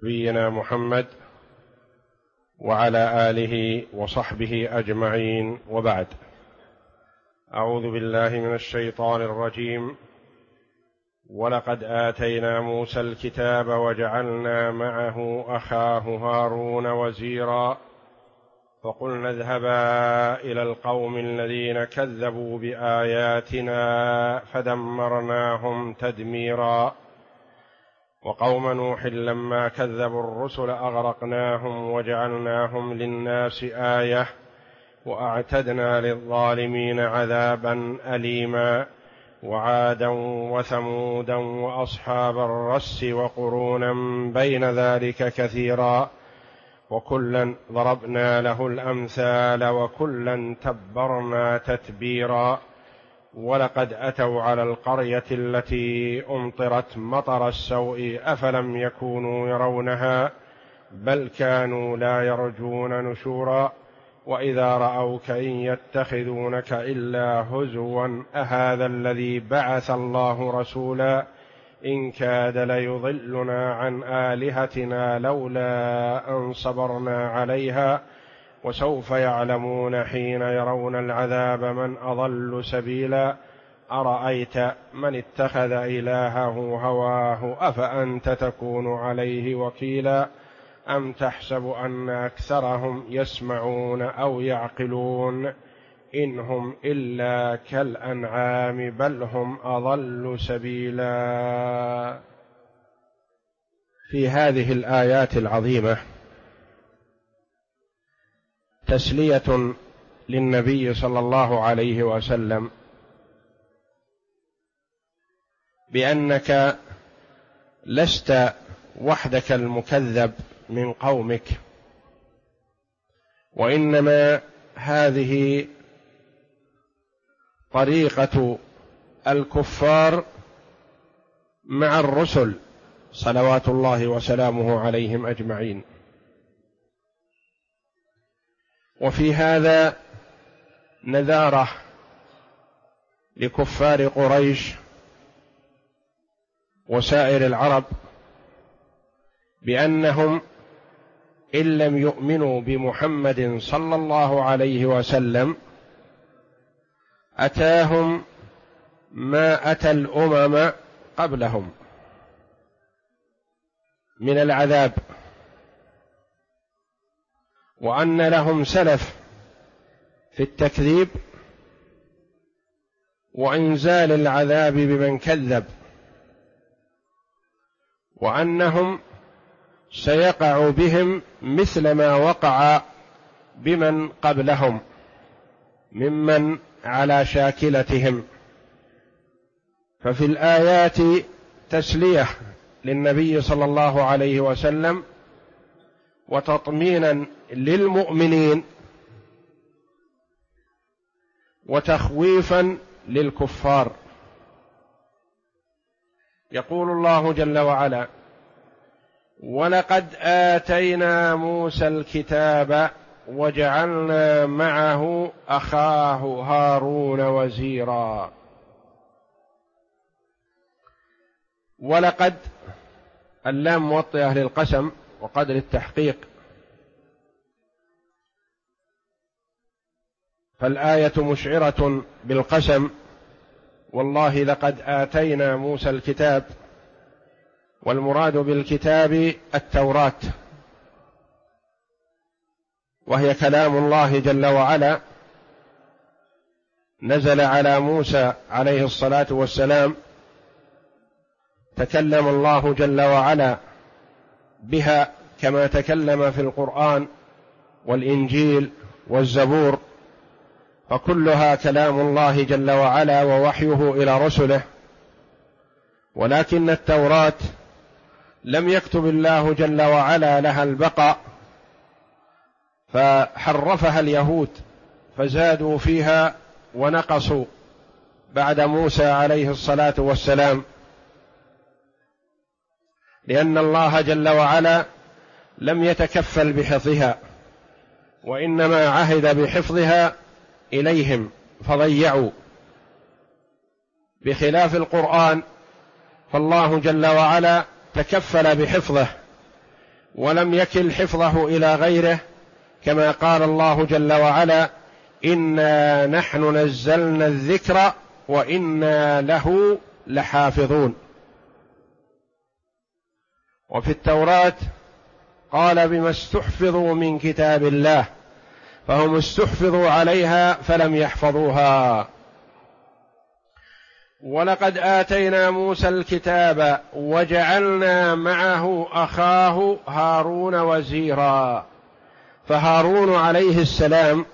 نبينا محمد وعلى آله وصحبه أجمعين، وبعد. أعوذ بالله من الشيطان الرجيم. ولقد آتينا موسى الكتاب وجعلنا معه أخاه هارون وزيرا فقلنا اذهبا إلى القوم الذين كذبوا بآياتنا فدمرناهم تدميرا وقوم نوح لما كذبوا الرسل أغرقناهم وجعلناهم للناس آية وأعتدنا للظالمين عذابا أليما وعادا وثمودا وأصحاب الرس وقرونا بين ذلك كثيرا وكلا ضربنا له الأمثال وكلا تبرنا تتبيرا ولقد أتوا على القرية التي أمطرت مطر السوء أفلم يكونوا يرونها بل كانوا لا يرجون نشورا وإذا رأوك إن يتخذونك إلا هزوا أهذا الذي بعث الله رسولا إن كاد ليضلنا عن آلهتنا لولا أن صبرنا عليها وسوف يعلمون حين يرون العذاب من أضل سبيلا أرأيت من اتخذ إلهه هواه أفأنت تكون عليه وكيلا أم تحسب أن أكثرهم يسمعون أو يعقلون إن هم إلا كالأنعام بل هم أضل سبيلا. في هذه الآيات العظيمة تسلية للنبي صلى الله عليه وسلم بأنك لست وحدك المكذب من قومك، وإنما هذه طريقة الكفار مع الرسل صلوات الله وسلامه عليهم أجمعين. وفي هذا نذارة لكفار قريش وسائر العرب بأنهم إن لم يؤمنوا بمحمد صلى الله عليه وسلم أتاهم ما أتى الأمم قبلهم من العذاب، وأن لهم سلف في التكذيب وإنزال العذاب بمن كذب، وأنهم سيقع بهم مثل ما وقع بمن قبلهم ممن على شاكلتهم. ففي الآيات تسلية للنبي صلى الله عليه وسلم وتطمينا للمؤمنين وتخويفا للكفار. يقول الله جل وعلا: ولقد آتينا موسى الكتاب وجعلنا معه أخاه هارون وزيرا. ولقد اللام موطئة للقسم وقد للتحقيق، فالآية مشعرة بالقسم، والله لقد آتينا موسى الكتاب، والمراد بالكتاب التوراة، وهي كلام الله جل وعلا نزل على موسى عليه الصلاة والسلام، تكلم الله جل وعلا بها كما تكلم في القرآن والإنجيل والزبور، فكلها كلام الله جل وعلا ووحيه إلى رسله. ولكن التوراة لم يكتب الله جل وعلا لها البقاء، فحرفها اليهود فزادوا فيها ونقصوا بعد موسى عليه الصلاة والسلام، لأن الله جل وعلا لم يتكفل بحفظها، وإنما عهد بحفظها إليهم فضيعوا، بخلاف القرآن فالله جل وعلا تكفل بحفظه ولم يكل حفظه إلى غيره، كما قال الله جل وعلا: إنا نحن نزلنا الذكر وإنا له لحافظون. وفي التوراة قال: بما استحفظوا من كتاب الله، فهم استحفظوا عليها فلم يحفظوها. ولقد آتينا موسى الكتاب وجعلنا معه أخاه هارون وزيرا. فهارون عليه السلام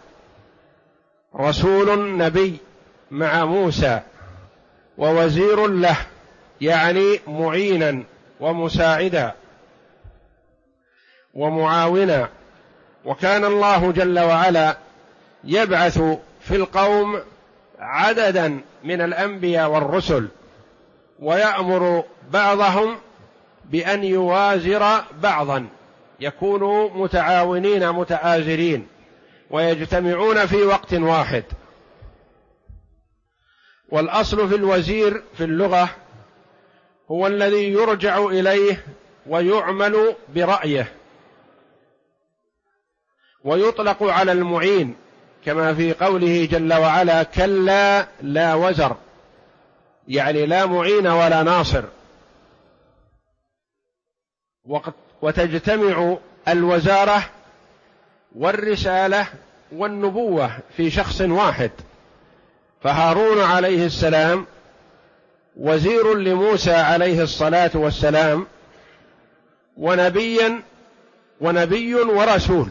رسول نبي مع موسى، ووزير له، يعني معينا ومساعدا ومعاونا. وكان الله جل وعلا يبعث في القوم عددا من الأنبياء والرسل، ويأمر بعضهم بأن يوازر بعضا، يكونوا متعاونين متآزرين ويجتمعون في وقت واحد. والأصل في الوزير في اللغة هو الذي يرجع إليه ويعمل برأيه، ويطلق على المعين كما في قوله جل وعلا: كلا لا وزر، يعني لا معين ولا ناصر. وتجتمع الوزارة والرسالة والنبوة في شخص واحد. فهارون عليه السلام وزير لموسى عليه الصلاة والسلام، ونبي ورسول.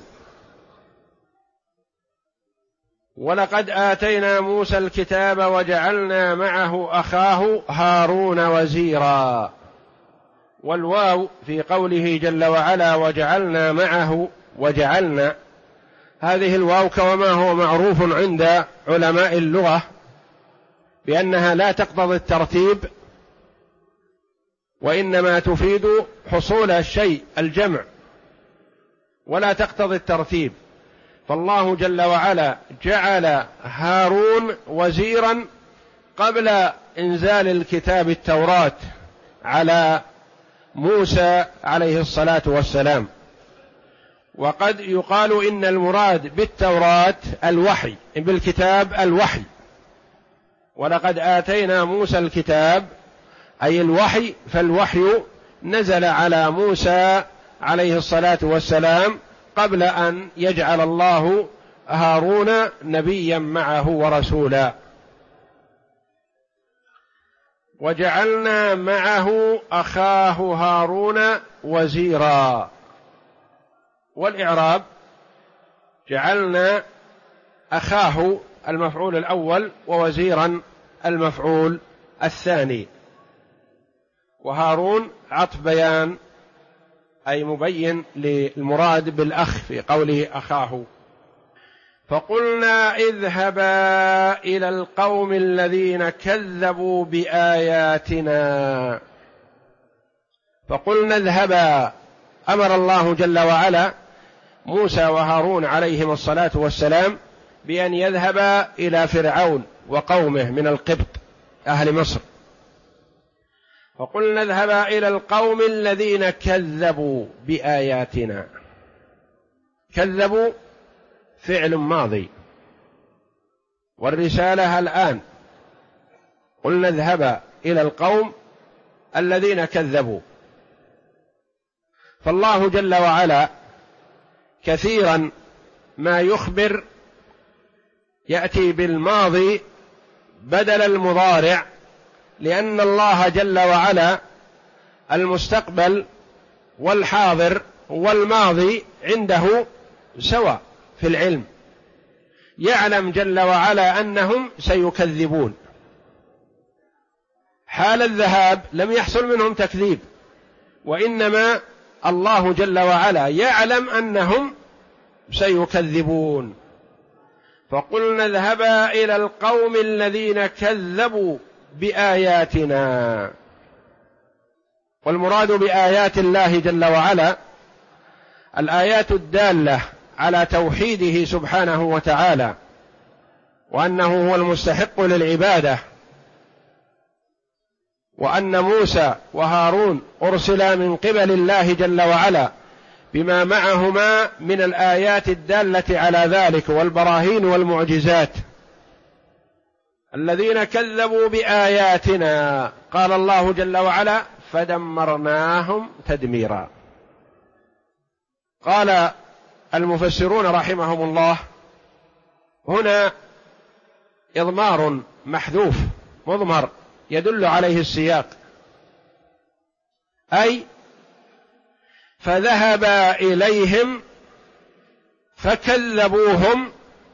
ولقد آتينا موسى الكتاب وجعلنا معه أخاه هارون وزيرا. والواو في قوله جل وعلا: وجعلنا معه، وجعلنا، هذه الواو كما هو معروف عند علماء اللغة بأنها لا تقتضي الترتيب، وإنما تفيد حصول الشيء الجمع، ولا تقتضي الترتيب. فالله جل وعلا جعل هارون وزيرا قبل إنزال الكتاب التوراة على موسى عليه الصلاة والسلام. وقد يقال إن المراد بالتوراة الوحي، بالكتاب الوحي. ولقد آتينا موسى الكتاب أي الوحي، فالوحي نزل على موسى عليه الصلاة والسلام قبل أن يجعل الله هارون نبيا معه ورسولا. وجعلنا معه أخاه هارون وزيرا. والإعراب: جعلنا أخاه المفعول الأول، ووزيرا المفعول الثاني. وهارون عطف بيان، أي مبين للمراد بالأخ في قوله أخاه. فقلنا اذهبا إلى القوم الذين كذبوا بآياتنا. فقلنا اذهبا، أمر الله جل وعلا موسى وهارون عليهم الصلاة والسلام بأن يذهبا إلى فرعون وقومه من القبط أهل مصر. فقلنا اذهبا إلى القوم الذين كذبوا بآياتنا. كذبوا فعل ماضي، والرسالة الآن. قلنا اذهبا إلى القوم الذين كذبوا. فالله جل وعلا كثيرا ما يخبر يأتي بالماضي بدل المضارع، لأن الله جل وعلا المستقبل والحاضر والماضي عنده سواء في العلم. يعلم جل وعلا أنهم سيكذبون. حال الذهاب لم يحصل منهم تكذيب، وإنما الله جل وعلا يعلم أنهم سيكذبون. فقلنا اذهبا إلى القوم الذين كذبوا بآياتنا. والمراد بآيات الله جل وعلا الآيات الدالة على توحيده سبحانه وتعالى، وأنه هو المستحق للعبادة، وأن موسى وهارون أرسلا من قبل الله جل وعلا بما معهما من الآيات الدالة على ذلك والبراهين والمعجزات. الذين كذبوا بآياتنا قال الله جل وعلا فدمرناهم تدميرا. قال المفسرون رحمهم الله هنا إضمار محذوف مضمر يدل عليه السياق، أي فذهبا إليهم فكذبوهم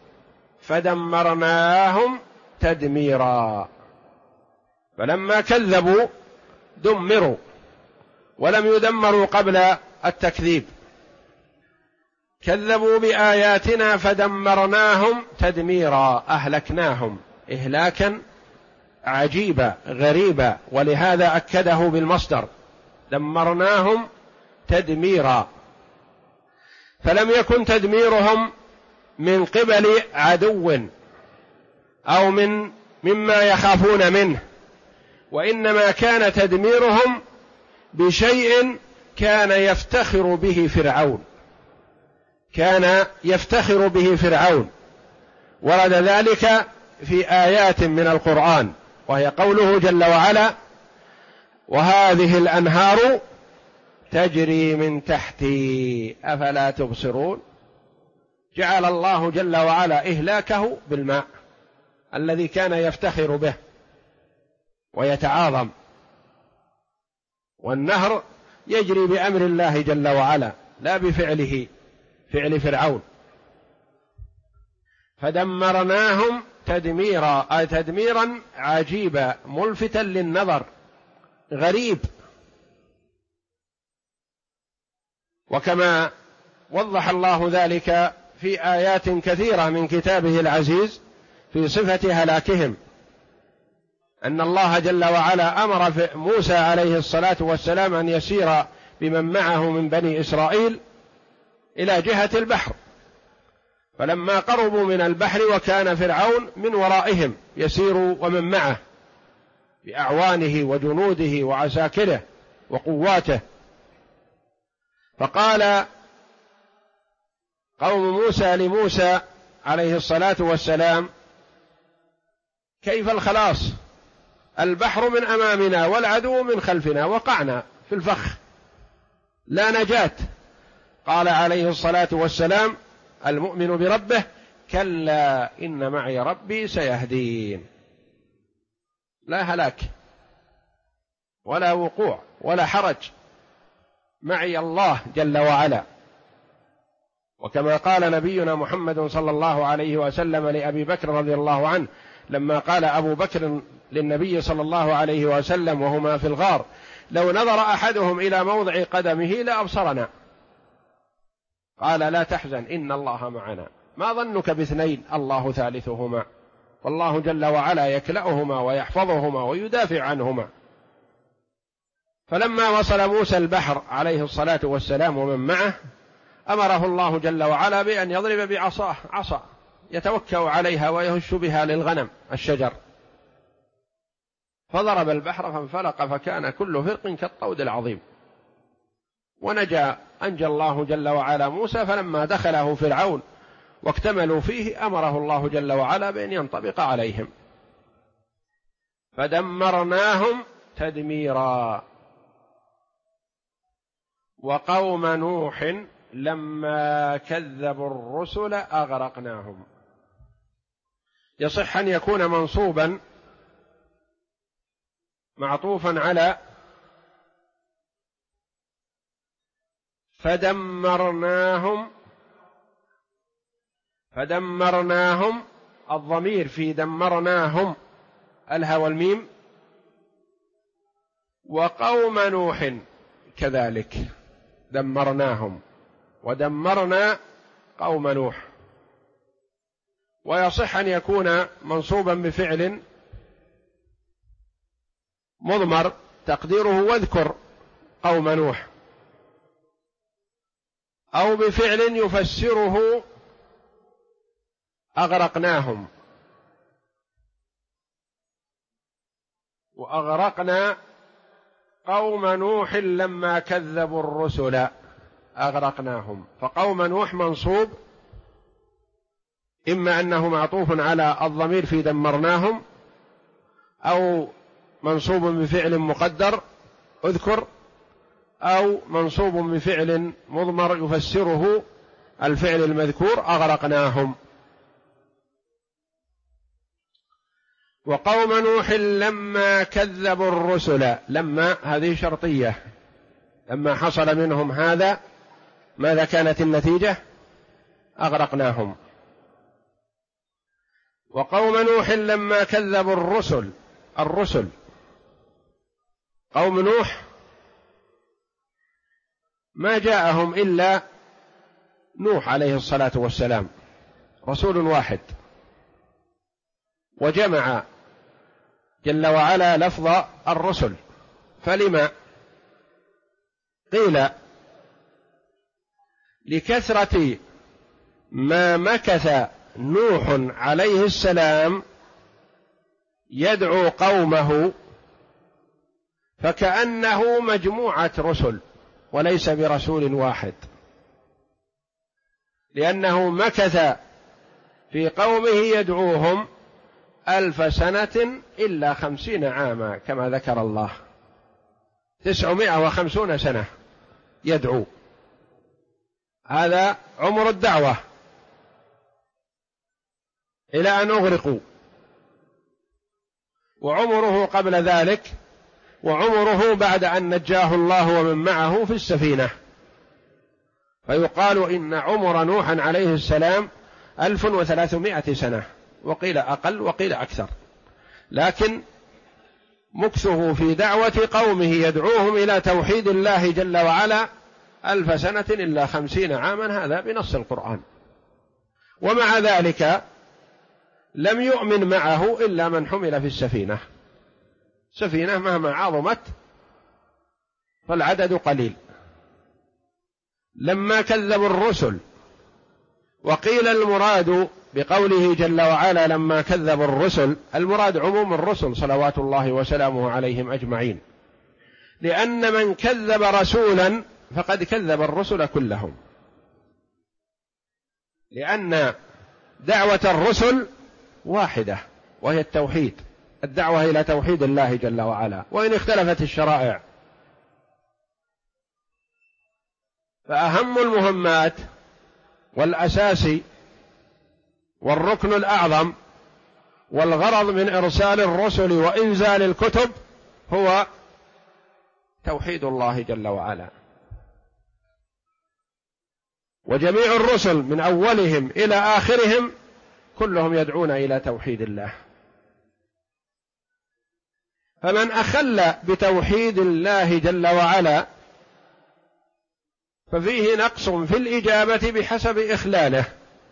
فدمرناهم تدميرا. فلما كذبوا دمروا ولم يدمروا قبل التكذيب، كذبوا بآياتنا فدمرناهم تدميرا، أهلكناهم إهلاكا عجيبا غريبا، ولهذا أكده بالمصدر دمرناهم تدميرا. فلم يكن تدميرهم من قبل عدو أو مما يخافون منه، وإنما كان تدميرهم بشيء كان يفتخر به فرعون، كان يفتخر به فرعون. ورد ذلك في آيات من القرآن، وهي قوله جل وعلا وهذه الأنهار تجري من تحتي أفلا تبصرون. جعل الله جل وعلا إهلاكه بالماء الذي كان يفتخر به ويتعاظم، والنهر يجري بأمر الله جل وعلا لا بفعله فعل فرعون. فدمرناهم تدميرا، أي تدميرا عجيبا ملفتا للنظر غريب. وكما وضح الله ذلك في آيات كثيرة من كتابه العزيز في صفة هلاكهم، أن الله جل وعلا أمر موسى عليه الصلاة والسلام أن يسير بمن معه من بني إسرائيل إلى جهة البحر، فلما قربوا من البحر وكان فرعون من ورائهم يسير ومن معه بأعوانه وجنوده وعساكره وقواته، فقال قوم موسى لموسى عليه الصلاة والسلام كيف الخلاص؟ البحر من أمامنا والعدو من خلفنا، وقعنا في الفخ لا نجاة. قال عليه الصلاة والسلام المؤمن بربه كلا إن معي ربي سيهدين. لا هلاك ولا وقوع ولا حرج، معي الله جل وعلا. وكما قال نبينا محمد صلى الله عليه وسلم لأبي بكر رضي الله عنه لما قال أبو بكر للنبي صلى الله عليه وسلم وهما في الغار لو نظر أحدهم إلى موضع قدمه لأبصرنا، قال لا تحزن إن الله معنا، ما ظنك باثنين الله ثالثهما، والله جل وعلا يكلأهما ويحفظهما ويدافع عنهما. فلما وصل موسى البحر عليه الصلاة والسلام ومن معه أمره الله جل وعلا بأن يضرب بعصاه عصا يتوكأ عليها ويهش بها للغنم الشجر، فضرب البحر فانفلق فكان كل فرق كالطود العظيم، أنجى الله جل وعلا موسى. فلما دخله فرعون واكتملوا فيه أمره الله جل وعلا بأن ينطبق عليهم. فدمرناهم تدميرا. وقوم نوح لما كذبوا الرسل أغرقناهم. يصح أن يكون منصوبا معطوفا على فدمرناهم الضمير في دمرناهم الها والميم، وقوم نوح كذلك دمرناهم ودمرنا قوم نوح. ويصح أن يكون منصوبا بفعل مضمر تقديره واذكر قوم نوح، أو بفعل يفسره أغرقناهم وأغرقنا قوم نوح لما كذبوا الرسل. أغرقناهم. فقوم نوح منصوب إما أنه معطوف على الضمير في دمرناهم، أو منصوب بفعل مقدر اذكر، أو منصوب بفعل مضمر يفسره الفعل المذكور أغرقناهم. وقوم نوح لما كذبوا الرسل، لما هذه شرطية، لما حصل منهم هذا ماذا كانت النتيجة؟ أغرقناهم. وقوم نوح لما كذبوا الرسل قوم نوح ما جاءهم إلا نوح عليه الصلاة والسلام رسول واحد، وجمع جل وعلا لفظ الرسل. فلما؟ قيل لكثرة ما مكث نوح عليه السلام يدعو قومه، فكأنه مجموعة رسل وليس برسول واحد، لأنه مكث في قومه يدعوهم 1000 سنة إلا 50 عاما كما ذكر الله، 950 سنة يدعو، هذا عمر الدعوة إلى أن أغرقوا، وعمره قبل ذلك، وعمره بعد أن نجاه الله ومن معه في السفينة. فيقال إن عمر نوح عليه السلام 1300 سنة، وقيل أقل وقيل أكثر، لكن مكثه في دعوة قومه يدعوهم إلى توحيد الله جل وعلا 1000 سنة إلا 50 عاما، هذا بنص القرآن. ومع ذلك لم يؤمن معه إلا من حمل في السفينة، سفينة مهما عظمت فالعدد قليل. لما كذبوا الرسل، وقيل المراد بقوله جل وعلا لما كذبوا الرسل المراد عموم الرسل صلوات الله وسلامه عليهم أجمعين، لأن من كذب رسولا فقد كذب الرسل كلهم، لأن دعوة الرسل واحدة وهي التوحيد، الدعوة إلى توحيد الله جل وعلا، وإن اختلفت الشرائع. فأهم المهمات والأساس والركن الأعظم والغرض من إرسال الرسل وإنزال الكتب هو توحيد الله جل وعلا. وجميع الرسل من أولهم إلى آخرهم كلهم يدعون إلى توحيد الله. فمن أخل بتوحيد الله جل وعلا ففيه نقص في الإجابة بحسب إخلاله،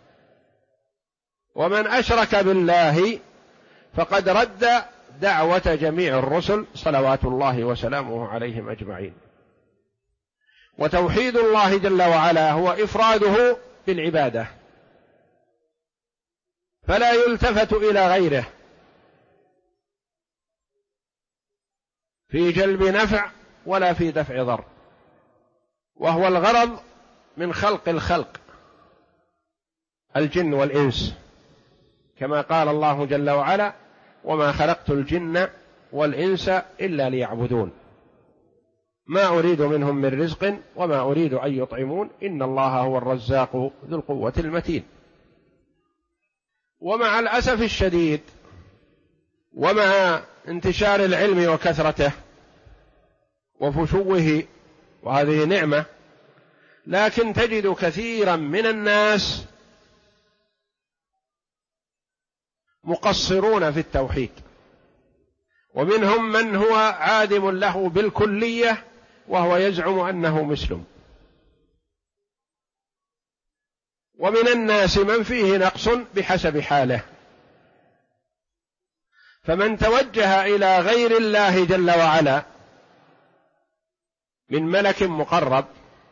ومن أشرك بالله فقد رد دعوة جميع الرسل صلوات الله وسلامه عليهم أجمعين. وتوحيد الله جل وعلا هو إفراده بالعبادة، فلا يلتفت إلى غيره في جلب نفع ولا في دفع ضر، وهو الغرض من خلق الخلق الجن والإنس، كما قال الله جل وعلا وما خلقت الجن والإنس إلا ليعبدون ما أريد منهم من رزق وما أريد أن يطعمون إن الله هو الرزاق ذو القوة المتين. ومع الأسف الشديد ومع انتشار العلم وكثرته وفشوه، وهذه نعمة، لكن تجد كثيرا من الناس مقصرون في التوحيد، ومنهم من هو عادم له بالكلية وهو يزعم أنه مسلم، ومن الناس من فيه نقص بحسب حاله. فمن توجه إلى غير الله جل وعلا من ملك مقرب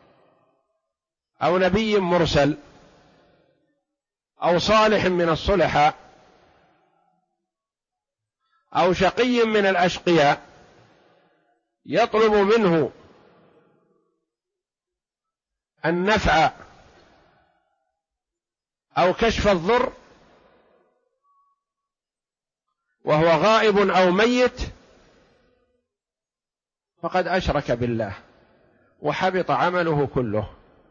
أو نبي مرسل أو صالح من الصلحاء أو شقي من الأشقياء يطلب منه النفع أو كشف الضر وهو غائب أو ميت فقد أشرك بالله وحبط عمله كله.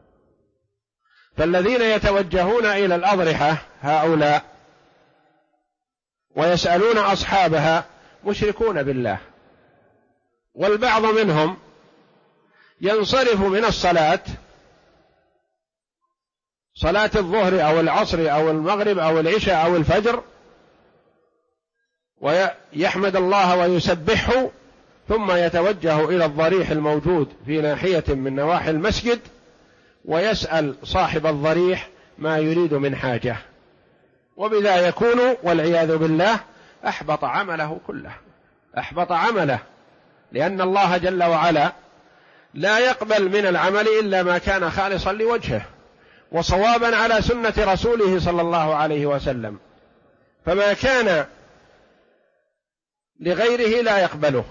فالذين يتوجهون إلى الأضرحة هؤلاء ويسألون أصحابها مشركون بالله. والبعض منهم ينصرف من الصلاة، صلاة الظهر أو العصر أو المغرب أو العشاء أو الفجر، ويحمد الله ويسبحه، ثم يتوجه إلى الضريح الموجود في ناحية من نواحي المسجد ويسأل صاحب الضريح ما يريد من حاجة، وبذا يكون والعياذ بالله أحبط عمله كله، أحبط عمله، لأن الله جل وعلا لا يقبل من العمل إلا ما كان خالصا لوجهه وصوابا على سنة رسوله صلى الله عليه وسلم، فما كان لغيره لا يقبله.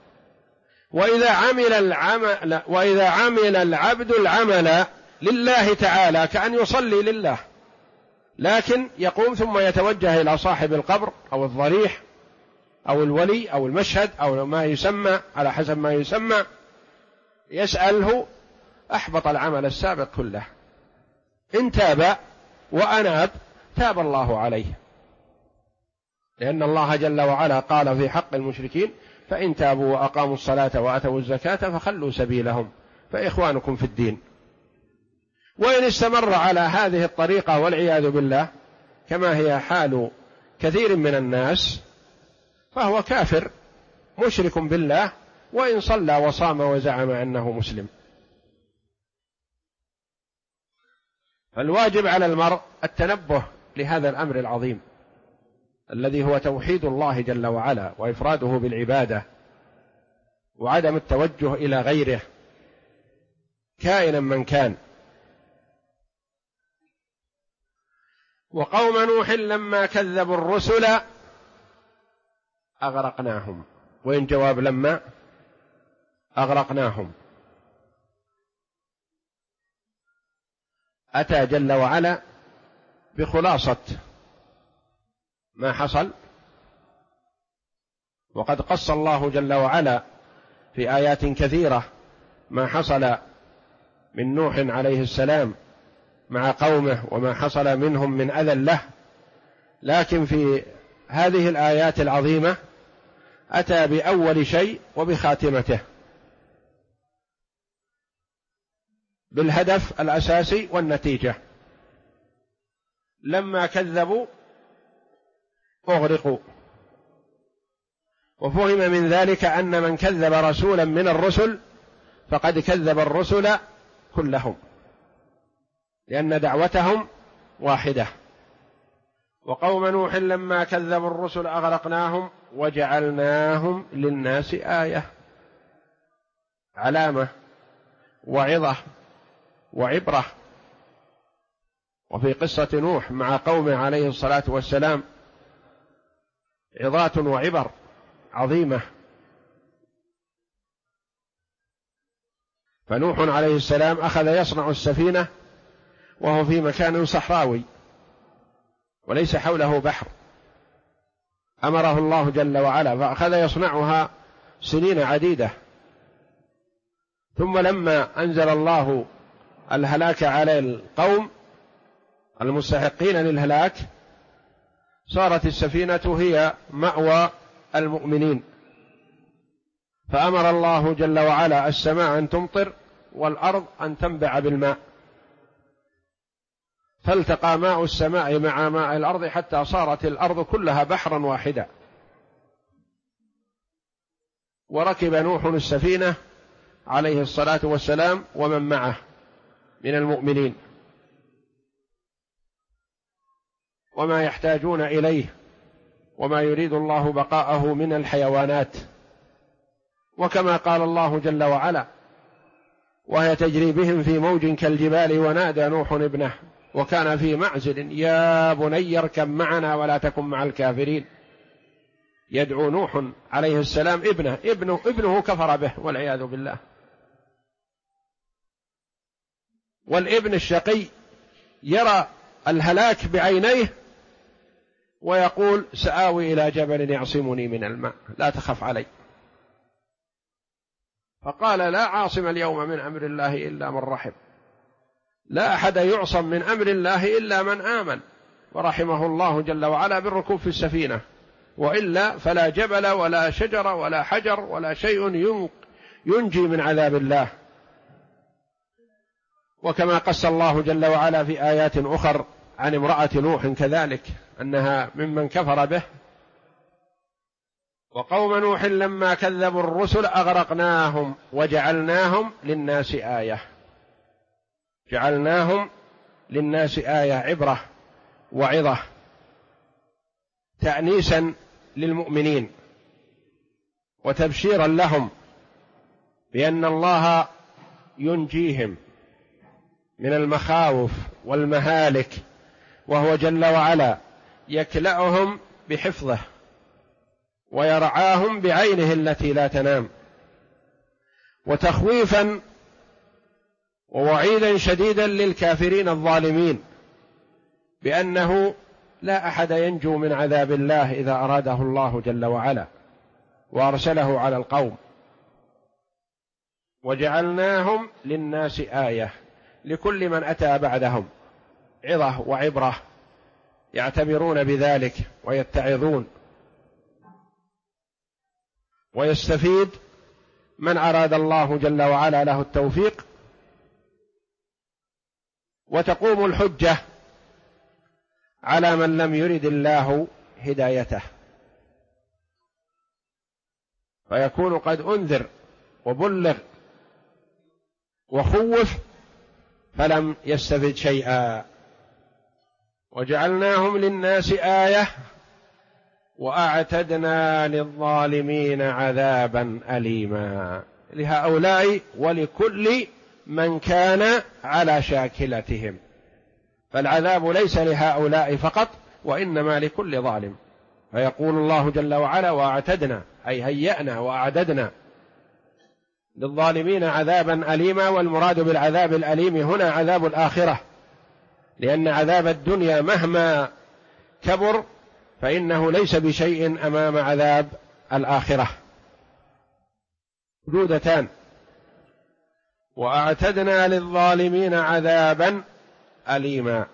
وإذا عمل العبد العمل لله تعالى كأن يصلي لله، لكن يقوم ثم يتوجه إلى صاحب القبر أو الضريح أو الولي أو المشهد أو ما يسمى على حسب ما يسمى يسأله، أحبط العمل السابق كله. إن تاب وأناب تاب الله عليه، لأن الله جل وعلا قال في حق المشركين: فإن تابوا وأقاموا الصلاة وآتوا الزكاة فخلوا سبيلهم فإخوانكم في الدين. وإن استمر على هذه الطريقة والعياذ بالله كما هي حال كثير من الناس فهو كافر مشرك بالله، وإن صلى وصام وزعم أنه مسلم. فالواجب على المرء التنبه لهذا الأمر العظيم الذي هو توحيد الله جل وعلا وإفراده بالعبادة، وعدم التوجه إلى غيره كائنا من كان. وقوم نوح لما كذبوا الرسل أغرقناهم، وإن جواب لما أغرقناهم، أتى جل وعلا بخلاصة ما حصل. وقد قص الله جل وعلا في آيات كثيرة ما حصل من نوح عليه السلام مع قومه وما حصل منهم من أذى له، لكن في هذه الآيات العظيمة أتى بأول شيء وبخاتمته، بالهدف الأساسي والنتيجة. لما كذبوا أغرقوا، وفهم من ذلك أن من كذب رسولا من الرسل فقد كذب الرسل كلهم، لأن دعوتهم واحدة. وقوم نوح لما كذبوا الرسل أغرقناهم وجعلناهم للناس آية، علامة وعظة وعبرة. وفي قصة نوح مع قومه عليه الصلاة والسلام عظات وعبر عظيمة. فنوح عليه السلام أخذ يصنع السفينة وهو في مكان صحراوي وليس حوله بحر، أمره الله جل وعلا فأخذ يصنعها سنين عديدة، ثم لما أنزل الله الهلاك على القوم المستحقين للهلاك صارت السفينة هي مأوى المؤمنين، فأمر الله جل وعلا السماء أن تمطر والأرض أن تنبع بالماء، فالتقى ماء السماء مع ماء الأرض حتى صارت الأرض كلها بحرا واحدا. وركب نوح السفينة عليه الصلاة والسلام ومن معه من المؤمنين وما يحتاجون إليه وما يريد الله بقاءه من الحيوانات. وكما قال الله جل وعلا: وهي تجري بهم في موج كالجبال ونادى نوح ابنه وكان في معزل يا بني اركب معنا ولا تكن مع الكافرين. يدعو نوح عليه السلام ابنه كفر به والعياذ بالله. والابن الشقي يرى الهلاك بعينيه ويقول سآوي إلى جبل يعصمني من الماء لا تخف علي. فقال لا عاصم اليوم من أمر الله إلا من رحم، لا أحد يعصم من أمر الله إلا من آمن ورحمه الله جل وعلا بالركوب في السفينة، وإلا فلا جبل ولا شجر ولا حجر ولا شيء ينجي من عذاب الله. وكما قص الله جل وعلا في آيات أخر عن امرأة نوح كذلك أنها ممن كفر به. وقوم نوح لما كذبوا الرسل أغرقناهم وجعلناهم للناس آية، جعلناهم للناس آية، عبرة وعظة، تأنيسا للمؤمنين وتبشيرا لهم بأن الله ينجيهم من المخاوف والمهالك، وهو جل وعلا يكلأهم بحفظه ويرعاهم بعينه التي لا تنام، وتخويفا ووعيدا شديدا للكافرين الظالمين بأنه لا أحد ينجو من عذاب الله إذا أراده الله جل وعلا وأرسله على القوم. وجعلناهم للناس آية، لكل من أتى بعدهم عظة وعبرة يعتبرون بذلك ويتعظون، ويستفيد من أراد الله جل وعلا له التوفيق، وتقوم الحجة على من لم يرد الله هدايته، فيكون قد أنذر وبلغ وخوف فلم يستفد شيئا. وجعلناهم للناس آية وأعتدنا للظالمين عذابا أليما، لهؤلاء ولكل من كان على شاكلتهم، فالعذاب ليس لهؤلاء فقط وإنما لكل ظالم. فيقول الله جل وعلا وأعتدنا أي هيأنا وأعددنا للظالمين عذابا أليما، والمراد بالعذاب الأليم هنا عذاب الآخرة، لأن عذاب الدنيا مهما كبر فإنه ليس بشيء أمام عذاب الآخرة. حدودتان: وأعتدنا للظالمين عذابا أليما.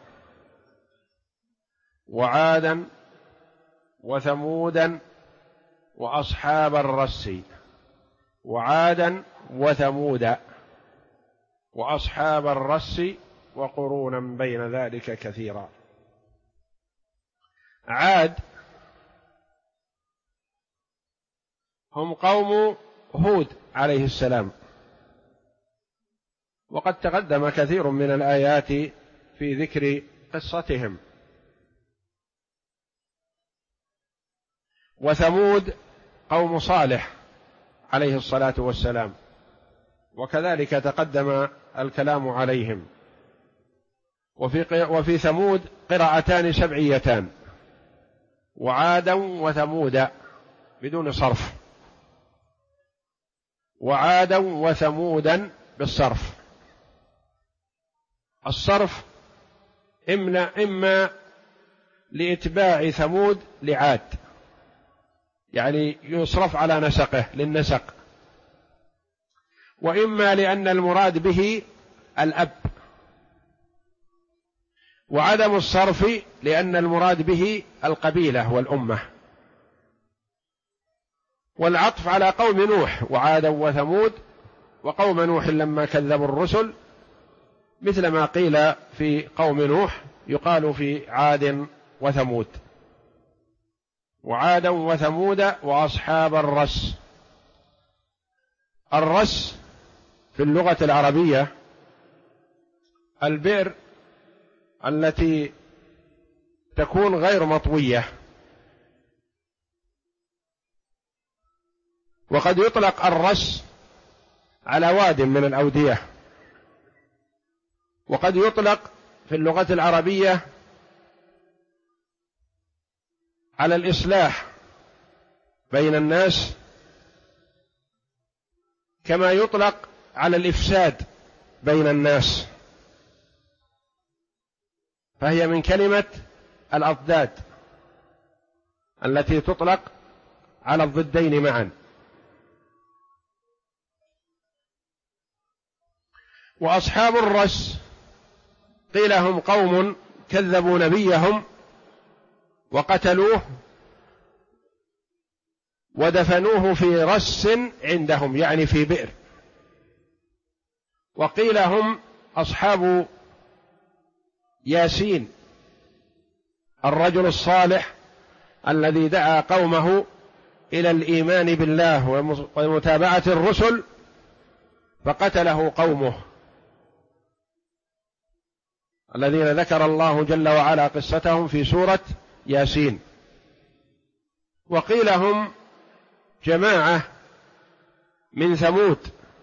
وعادا وثمودا وأصحاب الرس، وعادا وثمودا وأصحاب الرس وقرونا بين ذلك كثيرا. عاد هم قوم هود عليه السلام، وقد تقدم كثير من الآيات في ذكر قصتهم. وثمود قوم صالح عليه الصلاة والسلام، وكذلك تقدم الكلام عليهم. وفي ثمود قراءتان سبعيتان: وعادا وثمودا بدون صرف، وعادا وثمودا بالصرف. الصرف إما لإتباع ثمود لعاد، يعني يصرف على نسقه للنسق، وإما لأن المراد به الأب، وعدم الصرف لأن المراد به القبيلة والأمة. والعطف على قوم نوح: وعادا وثمود وقوم نوح لما كذبوا الرسل، مثل ما قيل في قوم نوح يقال في عاد وثمود. وعادا وثمود وأصحاب الرس. الرس في اللغة العربية البئر التي تكون غير مطوية، وقد يطلق الرس على واد من الأودية، وقد يطلق في اللغة العربية على الإصلاح بين الناس، كما يطلق على الإفساد بين الناس. فهي من كلمة الأضداد التي تطلق على الضدين معا. وأصحاب الرس قيل هم قوم كذبوا نبيهم وقتلوه ودفنوه في رس عندهم، يعني في بئر. وقيل هم أصحاب ياسين الرجل الصالح الذي دعا قومه إلى الإيمان بالله ومتابعة الرسل فقتله قومه، الذين ذكر الله جل وعلا قصتهم في سورة ياسين. وقيل هم جماعة من ثمود،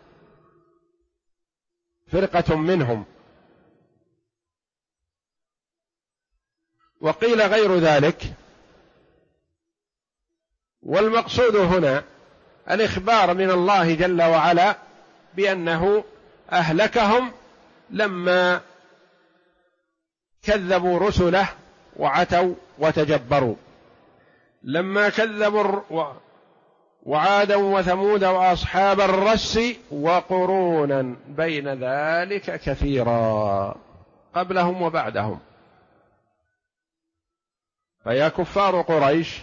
فرقة منهم. وقيل غير ذلك. والمقصود هنا الإخبار من الله جل وعلا بأنه أهلكهم لما كذبوا رسله وعتوا وتجبروا، لما كذبوا وعادا وثمود وأصحاب الرس وقرونا بين ذلك كثيرا قبلهم وبعدهم. فيا كفار قريش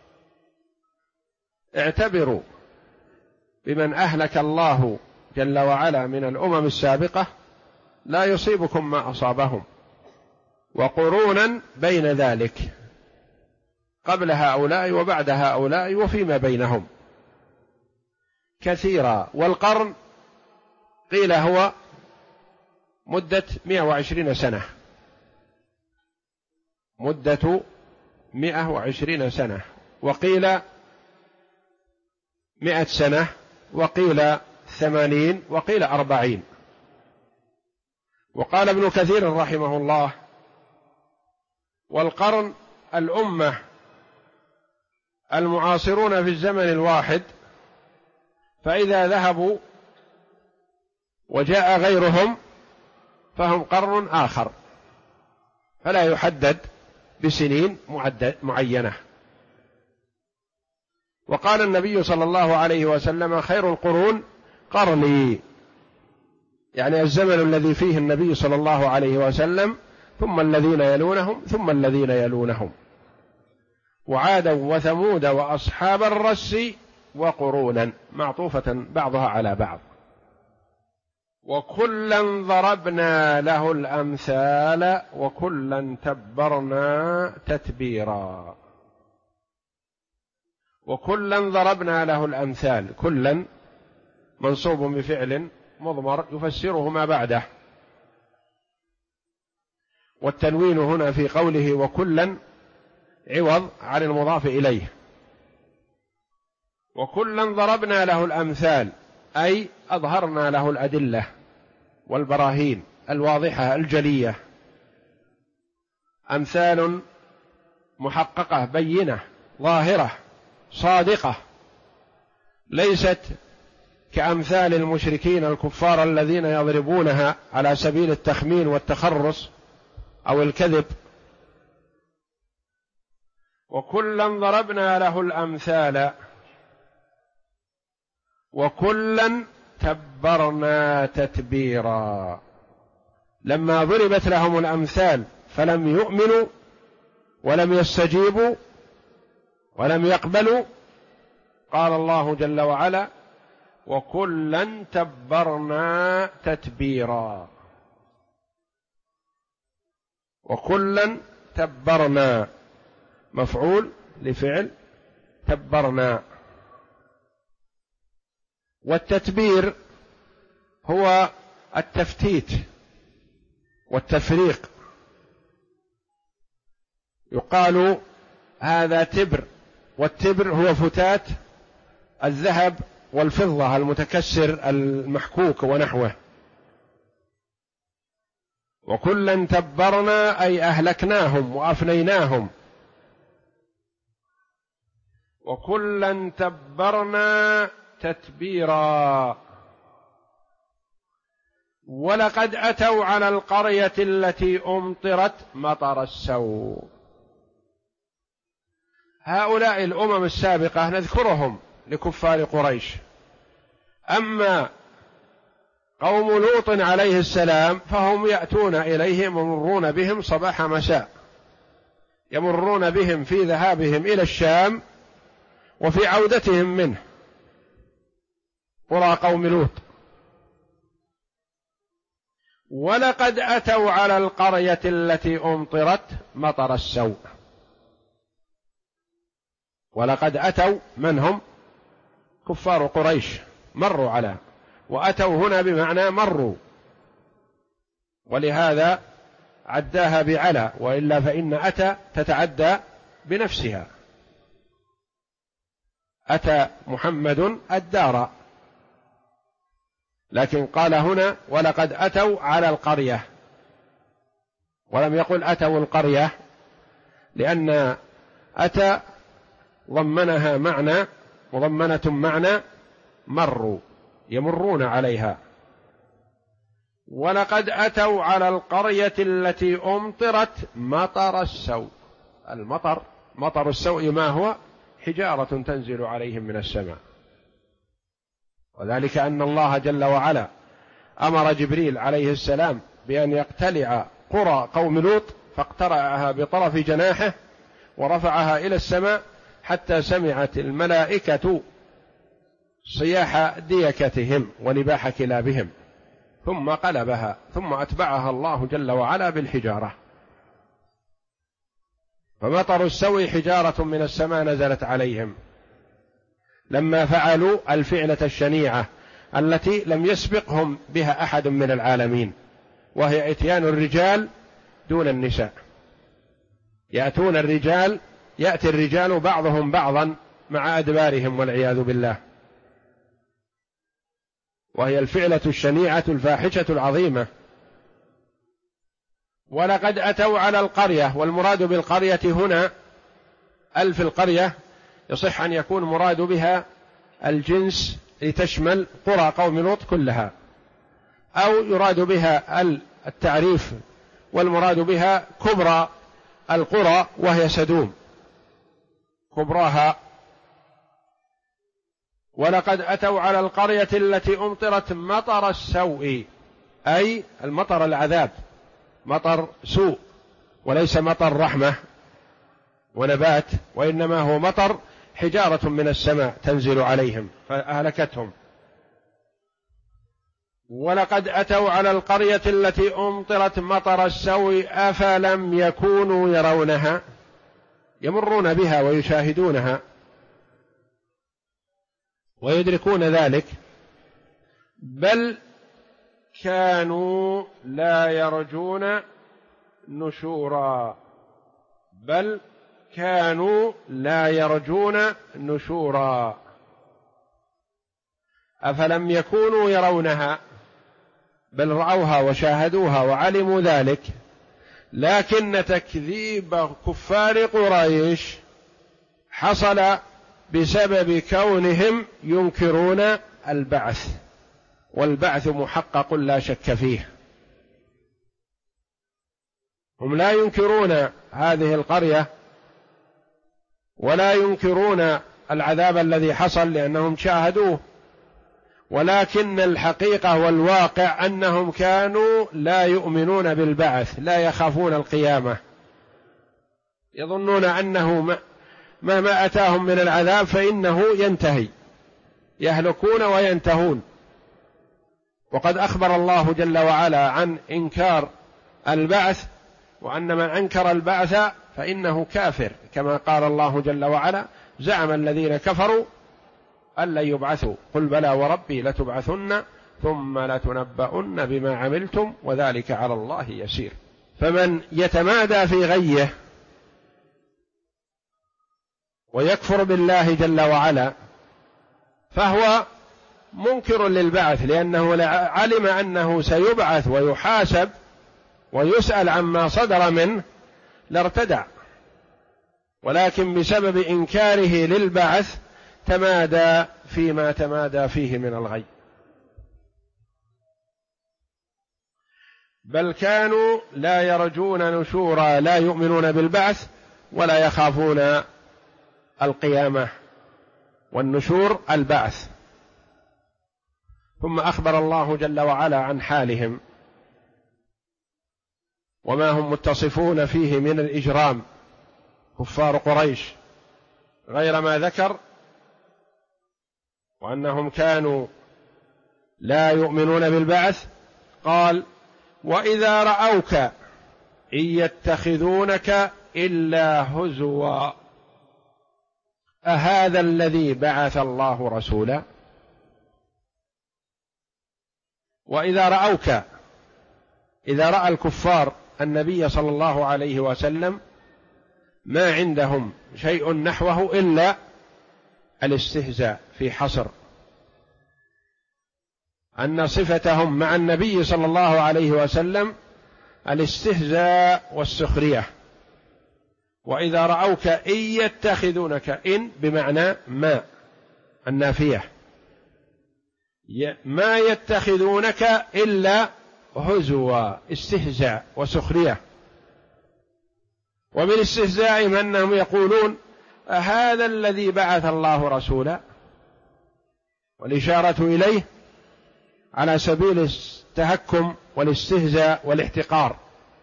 اعتبروا بمن أهلك الله جل وعلا من الأمم السابقة لا يصيبكم ما أصابهم، وقرونا بين ذلك قبل هؤلاء وبعد هؤلاء وفيما بينهم كثيرا. والقرن قيل هو مدة 120 سنة، مدة 120 سنة، وقيل 100 سنة، وقيل 80، وقيل 40. وقال ابن كثير رحمه الله: والقرن الأمة المعاصرون في الزمن الواحد، فإذا ذهبوا وجاء غيرهم فهم قرن آخر، فلا يحدد بسنين معينة. وقال النبي صلى الله عليه وسلم: خير القرون قرني، يعني الزمن الذي فيه النبي صلى الله عليه وسلم، ثم الذين يلونهم، ثم الذين يلونهم، وعادا وثمود وأصحاب الرس وقرونا، معطوفة بعضها على بعض. وكلا ضربنا له الأمثال وكلا تبرنا تتبيرا. وكلا ضربنا له الأمثال، كلا منصوب بفعل مضمر يفسره ما بعده، والتنوين هنا في قوله وكلا عوض عن المضاف إليه. وكلا ضربنا له الأمثال أي أظهرنا له الأدلة والبراهين الواضحة الجلية، أمثال محققة بينة ظاهرة صادقة، ليست كأمثال المشركين الكفار الذين يضربونها على سبيل التخمين والتخرص أو الكذب. وكلا ضربنا له الأمثال وكلا تبرنا تتبيرا. لما ضربت لهم الأمثال فلم يؤمنوا ولم يستجيبوا ولم يقبلوا، قال الله جل وعلا: وكلا تبرنا تتبيرا. وكلا تبرنا مفعول لفعل تبرنا. والتتبير هو التفتيت والتفريق، يقال هذا تبر، والتبر هو فتات الذهب والفضة المتكسر المحكوك ونحوه. وكلا تبرنا أي أهلكناهم وأفنيناهم. وكلا تبرنا تتبيرا. ولقد أتوا على القرية التي أمطرت مطر السوء. هؤلاء الأمم السابقة نذكرهم لكفار قريش، أما قوم لوط عليه السلام فهم يأتون إليه يمرون بهم صباح مساء، يمرون بهم في ذهابهم إلى الشام وفي عودتهم منه، قرى قوم لوط. ولقد أتوا على القرية التي أمطرت مطر السوء. ولقد أتوا من هم؟ كفار قريش، مروا على، وأتوا هنا بمعنى مروا، ولهذا عداها بعلى، وإلا فإن أتى تتعدى بنفسها. أتى محمد الدار، لكن قال هنا ولقد أتوا على القرية، ولم يقل أتوا القرية، لأن أتى ضمنها معنى، مضمنة معنى مروا، يمرون عليها. ولقد أتوا على القرية التي أمطرت مطر السوء. المطر، مطر السوء ما هو؟ حجارة تنزل عليهم من السماء، وذلك أن الله جل وعلا أمر جبريل عليه السلام بأن يقتلع قرى قوم لوط، فاقترعها بطرف جناحه ورفعها إلى السماء حتى سمعت الملائكة صياح ديكتهم ونباح كلابهم، ثم قلبها، ثم أتبعها الله جل وعلا بالحجارة. فمطر السوء حجارة من السماء نزلت عليهم لما فعلوا الفعلة الشنيعة التي لم يسبقهم بها أحد من العالمين، وهي إتيان الرجال دون النساء. يأتون الرجال، يأتي الرجال بعضهم بعضا مع أدبارهم والعياذ بالله، وهي الفعلة الشنيعة الفاحشة العظيمة. ولقد أتوا على القرية، والمراد بالقرية هنا ألف القرية، يصح أن يكون مراد بها الجنس لتشمل قرى قوم لوط كلها، أو يراد بها التعريف، والمراد بها كبرى القرى وهي سدوم كبراها. ولقد أتوا على القرية التي أمطرت مطر السوء، أي المطر العذاب، مطر سوء، وليس مطر رحمة ونبات، وإنما هو مطر حجارة من السماء تنزل عليهم فأهلكتهم. ولقد أتوا على القرية التي أمطرت مطر السوء أفلم يكونوا يرونها، يمرون بها ويشاهدونها ويدركون ذلك، بل كانوا لا يرجون نشورا، بل كانوا لا يرجون نشورا. أفلم يكونوا يرونها، بل رأوها وشاهدوها وعلموا ذلك، لكن تكذيب كفار قريش حصل بسبب كونهم ينكرون البعث، والبعث محقق لا شك فيه. هم لا ينكرون هذه القرية ولا ينكرون العذاب الذي حصل لأنهم شاهدوه، ولكن الحقيقة والواقع أنهم كانوا لا يؤمنون بالبعث، لا يخافون القيامة، يظنون أنه مهما أتاهم من العذاب فإنه ينتهي، يهلكون وينتهون. وقد أخبر الله جل وعلا عن إنكار البعث، وأن من أنكر البعث فإنه كافر، كما قال الله جل وعلا: زعم الذين كفروا أن لن يبعثوا قل بلى وربي لتبعثن ثم لتنبؤن بما عملتم وذلك على الله يسير. فمن يتمادى في غيه ويكفر بالله جل وعلا فهو منكر للبعث، لأنه علم أنه سيبعث ويحاسب ويسأل عما صدر منه لارتدع، ولكن بسبب إنكاره للبعث تمادى فيما تمادى فيه من الغي. بل كانوا لا يرجون نشورا، لا يؤمنون بالبعث ولا يخافون القيامة، والنشور البعث. ثم أخبر الله جل وعلا عن حالهم وما هم متصفون فيه من الإجرام كفار قريش، غير ما ذكر وأنهم كانوا لا يؤمنون بالبعث. قال: وإذا رأوك إن يتخذونك إلا هزوا أهذا الذي بعث الله رسولا. وإذا رأوك، إذا رأى الكفار النبي صلى الله عليه وسلم ما عندهم شيء نحوه إلا الاستهزاء، في حصر أن صفتهم مع النبي صلى الله عليه وسلم الاستهزاء والسخرية. وإذا رأوك إن يتخذونك، إن بمعنى ما النافية، ما يتخذونك إلا هزوا، استهزاء وسخرية. ومن استهزائهم أنهم يقولون أهذا الذي بعث الله رسولا، والإشارة إليه على سبيل التهكم والاستهزاء والاحتقار.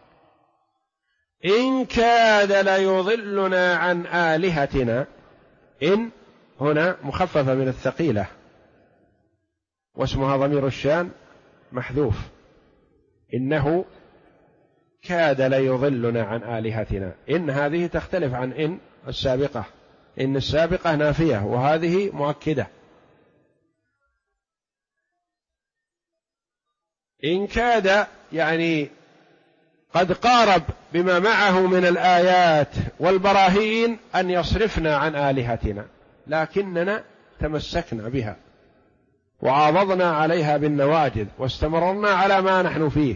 إن كاد ليضلنا عن آلهتنا، إن هنا مخففة من الثقيلة واسمها ضمير الشان محذوف، إنه كاد ليضلنا عن آلهتنا. إن هذه تختلف عن إن السابقة، إن السابقة نافية وهذه مؤكدة. إن كاد يعني قد قارب بما معه من الآيات والبراهين أن يصرفنا عن آلهتنا، لكننا تمسكنا بها وعاضدنا عليها بالنواجذ واستمررنا على ما نحن فيه.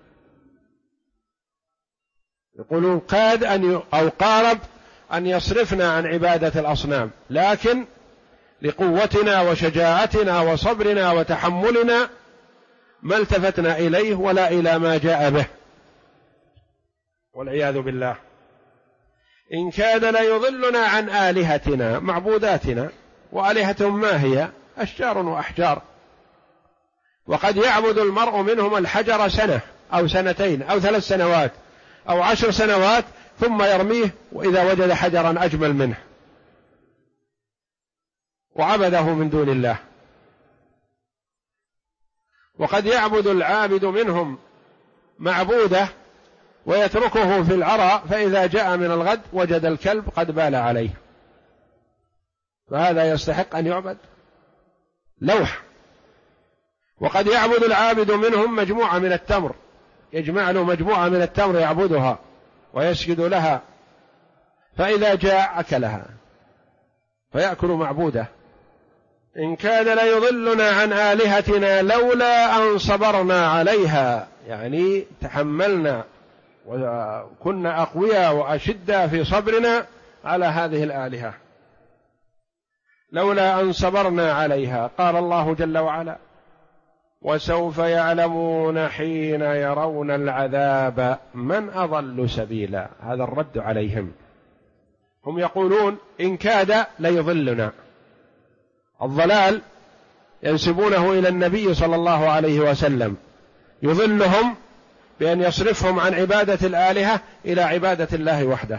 يقولون كاد أو قارب أن يصرفنا عن عبادة الأصنام، لكن لقوتنا وشجاعتنا وصبرنا وتحملنا ما التفتنا إليه ولا إلى ما جاء به، والعياذ بالله. إن كاد ليضلنا عن آلهتنا، معبوداتنا. وآلهتهم ما هي؟ أشجار وأحجار، وقد يعبد المرء منهم الحجر سنة أو سنتين أو 3 سنوات أو 10 سنوات ثم يرميه وإذا وجد حجرا أجمل منه وعبده من دون الله. وقد يعبد العابد منهم معبوده ويتركه في العرى، فإذا جاء من الغد وجد الكلب قد بال عليه، فهذا يستحق أن يعبد؟ لوح. وقد يعبد العابد منهم مجموعة من التمر، يجمع له مجموعة من التمر يعبدها ويسجد لها، فإذا جاء أكلها فيأكل معبوده. إن كاد ليضلنا عن آلهتنا لولا أن صبرنا عليها، يعني تحملنا وكنا أقوياء وأشداء في صبرنا على هذه الآلهة، لولا أن صبرنا عليها. قال الله جل وعلا: وسوف يعلمون حين يرون العذاب من أضل سبيلا. هذا الرد عليهم، هم يقولون إن كاد ليضلنا، الضلال ينسبونه إلى النبي صلى الله عليه وسلم، يضلهم بأن يصرفهم عن عبادة الآلهة إلى عبادة الله وحده.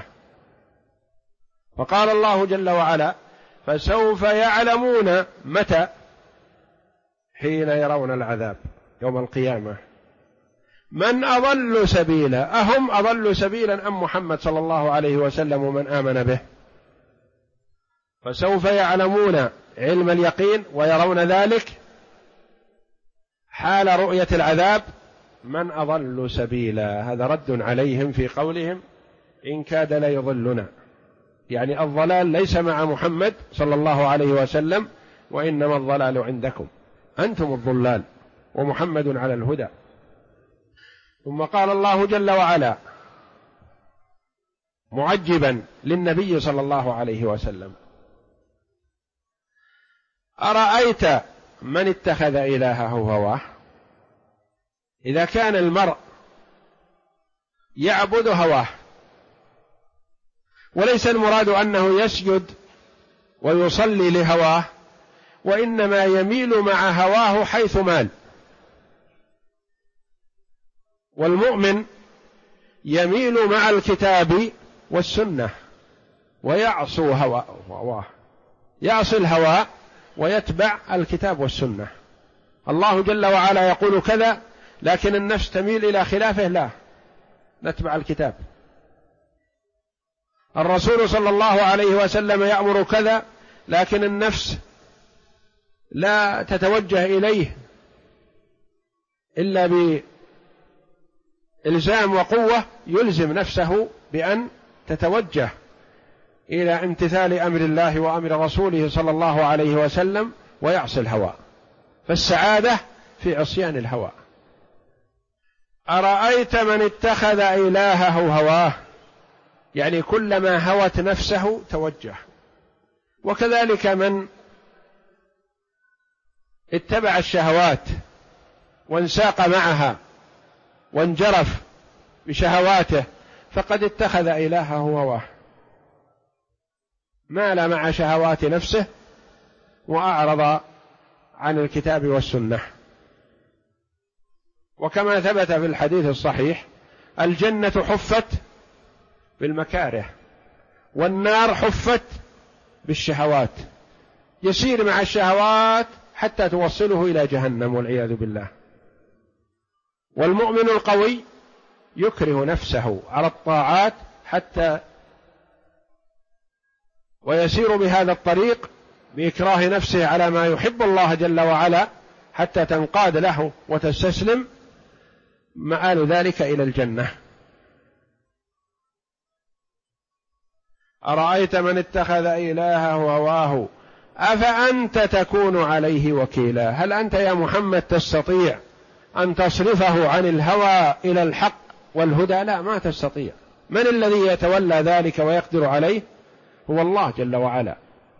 فقال الله جل وعلا: فسوف يعلمون. متى؟ حين يرون العذاب يوم القيامة. من أضل سبيلا، أهم أضل سبيلا أم محمد صلى الله عليه وسلم ومن آمن به؟ فسوف يعلمون علم اليقين ويرون ذلك حال رؤية العذاب من أضل سبيلا. هذا رد عليهم في قولهم إن كاد ليضلنا، يعني الضلال ليس مع محمد صلى الله عليه وسلم، وإنما الضلال عندكم، أنتم الضلال ومحمد على الهدى. ثم قال الله جل وعلا معجبا للنبي صلى الله عليه وسلم: أرأيت من اتخذ إلهه هواه. إذا كان المرء يعبد هواه. وليس المراد أنه يسجد ويصلي لهواه، وإنما يميل مع هواه حيث مال. والمؤمن يميل مع الكتاب والسنة ويعصو هواه، يعصي الهوى ويتبع الكتاب والسنة. الله جل وعلا يقول كذا، لكن النفس تميل إلى خلافه، لا، نتبع الكتاب. الرسول صلى الله عليه وسلم يأمر كذا، لكن النفس لا تتوجه إليه إلا بإلزام وقوة، يلزم نفسه بأن تتوجه إلى امتثال أمر الله وأمر رسوله صلى الله عليه وسلم، ويعصي الهوى. فالسعادة في عصيان الهوى. أرأيت من اتخذ إلهه هواه، يعني كلما هوت نفسه توجه. وكذلك من اتبع الشهوات وانساق معها وانجرف بشهواته فقد اتخذ إلهه هواه، مال مع شهوات نفسه وأعرض عن الكتاب والسنة. وكما ثبت في الحديث الصحيح: الجنة حفت بالمكاره والنار حفت بالشهوات، يسير مع الشهوات حتى توصله إلى جهنم والعياذ بالله. والمؤمن القوي يكره نفسه على الطاعات حتى ويسير بهذا الطريق بإكراه نفسه على ما يحب الله جل وعلا حتى تنقاد له وتستسلم، مآل ذلك إلى الجنة. أرأيت من اتخذ إلهه هواه أفأنت تكون عليه وكيلا. هل أنت يا محمد تستطيع أن تصرفه عن الهوى إلى الحق والهدى؟ لا، ما تستطيع. من الذي يتولى ذلك ويقدر عليه؟ هو الله جل وعلا.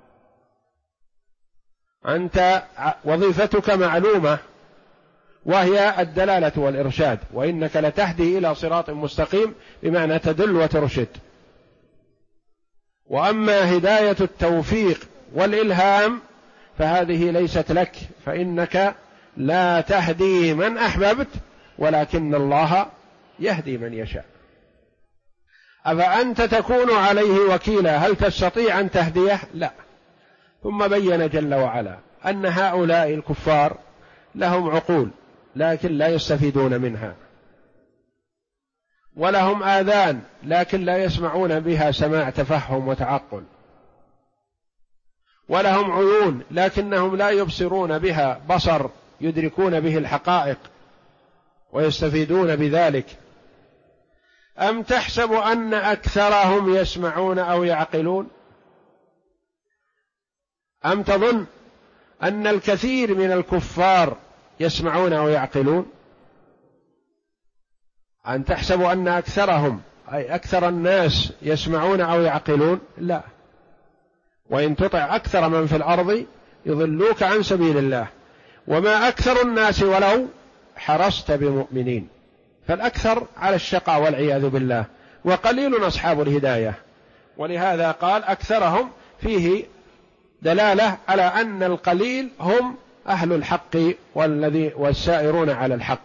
أنت وظيفتك معلومة، وهي الدلالة والإرشاد، وإنك لتهدي إلى صراط مستقيم، بمعنى تدل وترشد. وأما هداية التوفيق والإلهام فهذه ليست لك، فإنك لا تهدي من أحببت، ولكن الله يهدي من يشاء. أفأنت تكون عليه وكيلا، هل تستطيع أن تهديه؟ لا. ثم بين جل وعلا أن هؤلاء الكفار لهم عقول لكن لا يستفيدون منها، ولهم آذان لكن لا يسمعون بها سماع تفهم وتعقل، ولهم عيون لكنهم لا يبصرون بها بصر يدركون به الحقائق ويستفيدون بذلك. أم تحسب أن أكثرهم يسمعون أو يعقلون؟ أم تظن أن الكثير من الكفار يسمعون أو يعقلون؟ أم تحسب أن أكثرهم أي أكثر الناس يسمعون أو يعقلون؟ لا. وإن تطع أكثر من في الأرض يضلوك عن سبيل الله، وما أكثر الناس ولو حرصت بمؤمنين. فالأكثر على الشقاء والعياذ بالله، وقليل أصحاب الهداية. ولهذا قال أكثرهم، فيه دلالة على أن القليل هم أهل الحق والسائرون على الحق.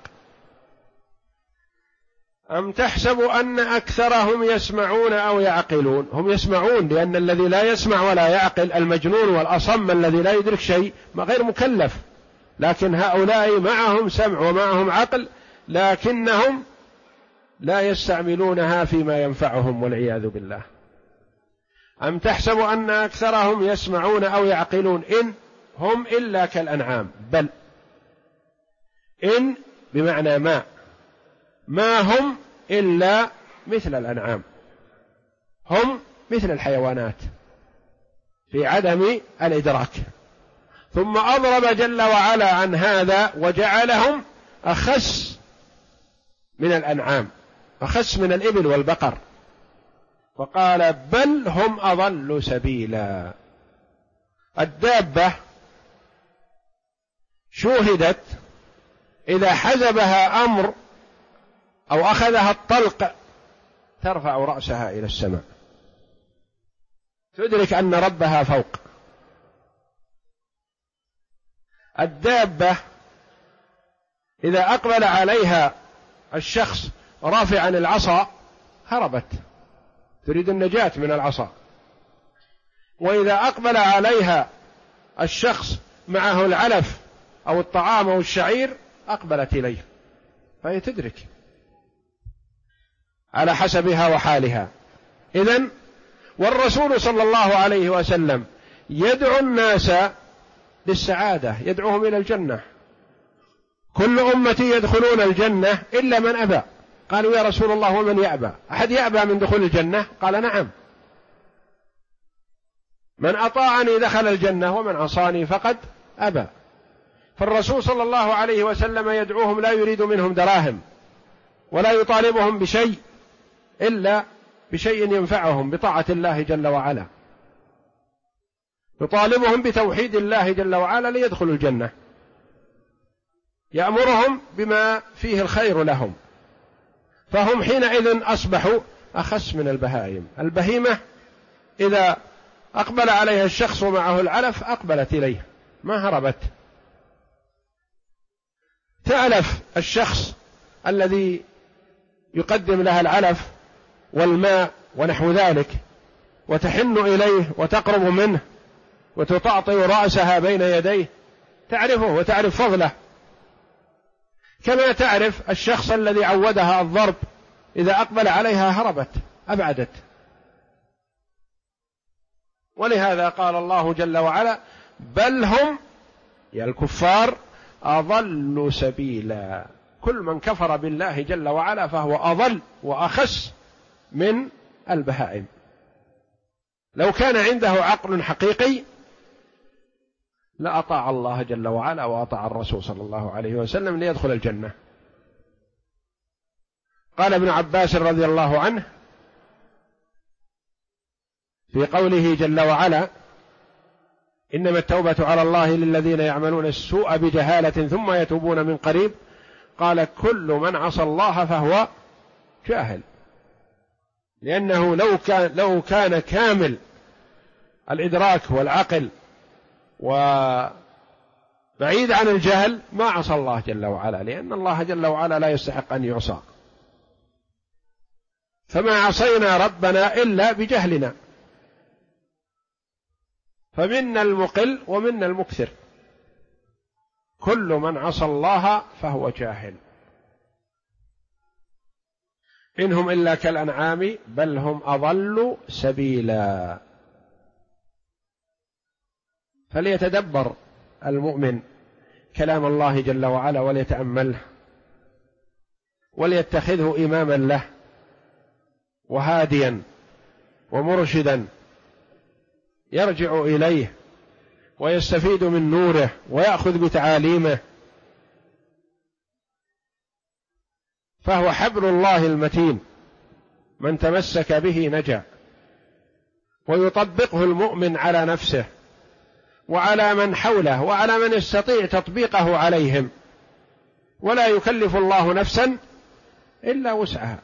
أم تحسب أن أكثرهم يسمعون أو يعقلون؟ هم يسمعون، لأن الذي لا يسمع ولا يعقل المجنون والأصم الذي لا يدرك شيء غير مكلف. لكن هؤلاء معهم سمع ومعهم عقل، لكنهم لا يستعملونها فيما ينفعهم والعياذ بالله. أم تحسب أن أكثرهم يسمعون أو يعقلون؟ إن هم إلا كالأنعام، بل إن بمعنى ما هم إلا مثل الأنعام، هم مثل الحيوانات في عدم الإدراك. ثم أضرب جل وعلا عن هذا وجعلهم أخس من الأنعام، أخس من الإبل والبقر، وقال بل هم أضل سبيلا. الدابة شوهدت إذا حزبها أمر أو أخذها الطلق ترفع رأسها إلى السماء، تدرك أن ربها فوق. الدابة إذا أقبل عليها الشخص رافعا العصا هربت، تريد النجاة من العصا، وإذا أقبل عليها الشخص معه العلف أو الطعام أو الشعير أقبلت إليه، فهي تدرك على حسبها وحالها. إذن والرسول صلى الله عليه وسلم يدعو الناس للسعادة، يدعوهم إلى الجنة. كل أمتي يدخلون الجنة إلا من أبى. قالوا يا رسول الله ومن يأبى؟ أحد يأبى من دخول الجنة؟ قال نعم، من أطاعني دخل الجنة ومن عصاني فقد أبى. فالرسول صلى الله عليه وسلم يدعوهم، لا يريد منهم دراهم ولا يطالبهم بشيء إلا بشيء ينفعهم بطاعة الله جل وعلا، يطالبهم بتوحيد الله جل وعلا ليدخلوا الجنة، يأمرهم بما فيه الخير لهم. فهم حينئذ أصبحوا أخس من البهائم. البهيمة إذا أقبل عليها الشخص ومعه العلف أقبلت إليه، ما هربت. تألف الشخص الذي يقدم لها العلف والماء ونحو ذلك، وتحن إليه وتقرب منه وتطأطئ رأسها بين يديه، تعرفه وتعرف فضله، كما تعرف الشخص الذي عودها الضرب، إذا أقبل عليها هربت أبعدت. ولهذا قال الله جل وعلا بل هم، يا الكفار، أضل سبيلا. كل من كفر بالله جل وعلا فهو أضل وأخس من البهائم. لو كان عنده عقل حقيقي لأطاع الله جل وعلا وأطاع الرسول صلى الله عليه وسلم ليدخل الجنة. قال ابن عباس رضي الله عنه في قوله جل وعلا إنما التوبة على الله للذين يعملون السوء بجهالة ثم يتوبون من قريب، قال كل من عصى الله فهو جاهل، لأنه لو كان كامل الإدراك والعقل وبعيد عن الجهل ما عصى الله جل وعلا، لأن الله جل وعلا لا يستحق أن يعصى. فما عصينا ربنا إلا بجهلنا، فمنا المقل ومنا المكثر. كل من عصى الله فهو جاهل. إنهم إلا كالأنعام بل هم أضل سبيلا. فليتدبر المؤمن كلام الله جل وعلا وليتأمله وليتخذه إماما له وهاديا ومرشدا، يرجع إليه ويستفيد من نوره ويأخذ بتعاليمه، فهو حبل الله المتين، من تمسك به نجا. ويطبقه المؤمن على نفسه وعلى من حوله وعلى من يستطيع تطبيقه عليهم، ولا يكلف الله نفسا إلا وسعها.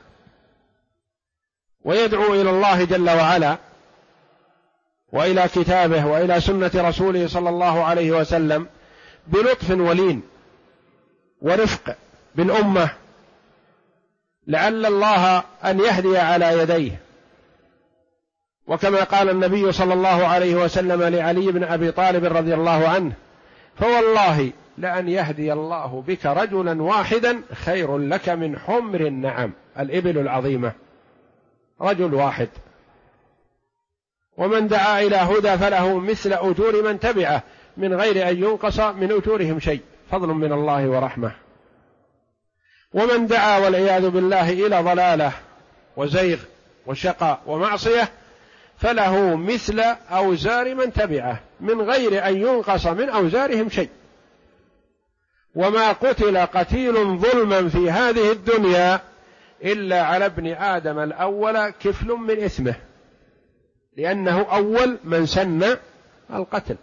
ويدعو إلى الله جل وعلا وإلى كتابه وإلى سنة رسوله صلى الله عليه وسلم بلطف ولين ورفق بالأمة، لعل الله أن يهدي على يديه. وكما قال النبي صلى الله عليه وسلم لعلي بن أبي طالب رضي الله عنه فوالله لأن يهدي الله بك رجلا واحدا خير لك من حمر النعم، الإبل العظيمة، رجل واحد. ومن دعا إلى هدى فله مثل أجور من تبعه من غير أن ينقص من أجورهم شيء، فضل من الله ورحمة. ومن دعا والعياذ بالله إلى ضلالة وزيغ وشقاء ومعصية فله مثل أوزار من تبعه من غير أن ينقص من أوزارهم شيء. وما قتل قتيل ظلما في هذه الدنيا إلا على ابن آدم الأول كفل من إثمه، لأنه أول من سن القتل.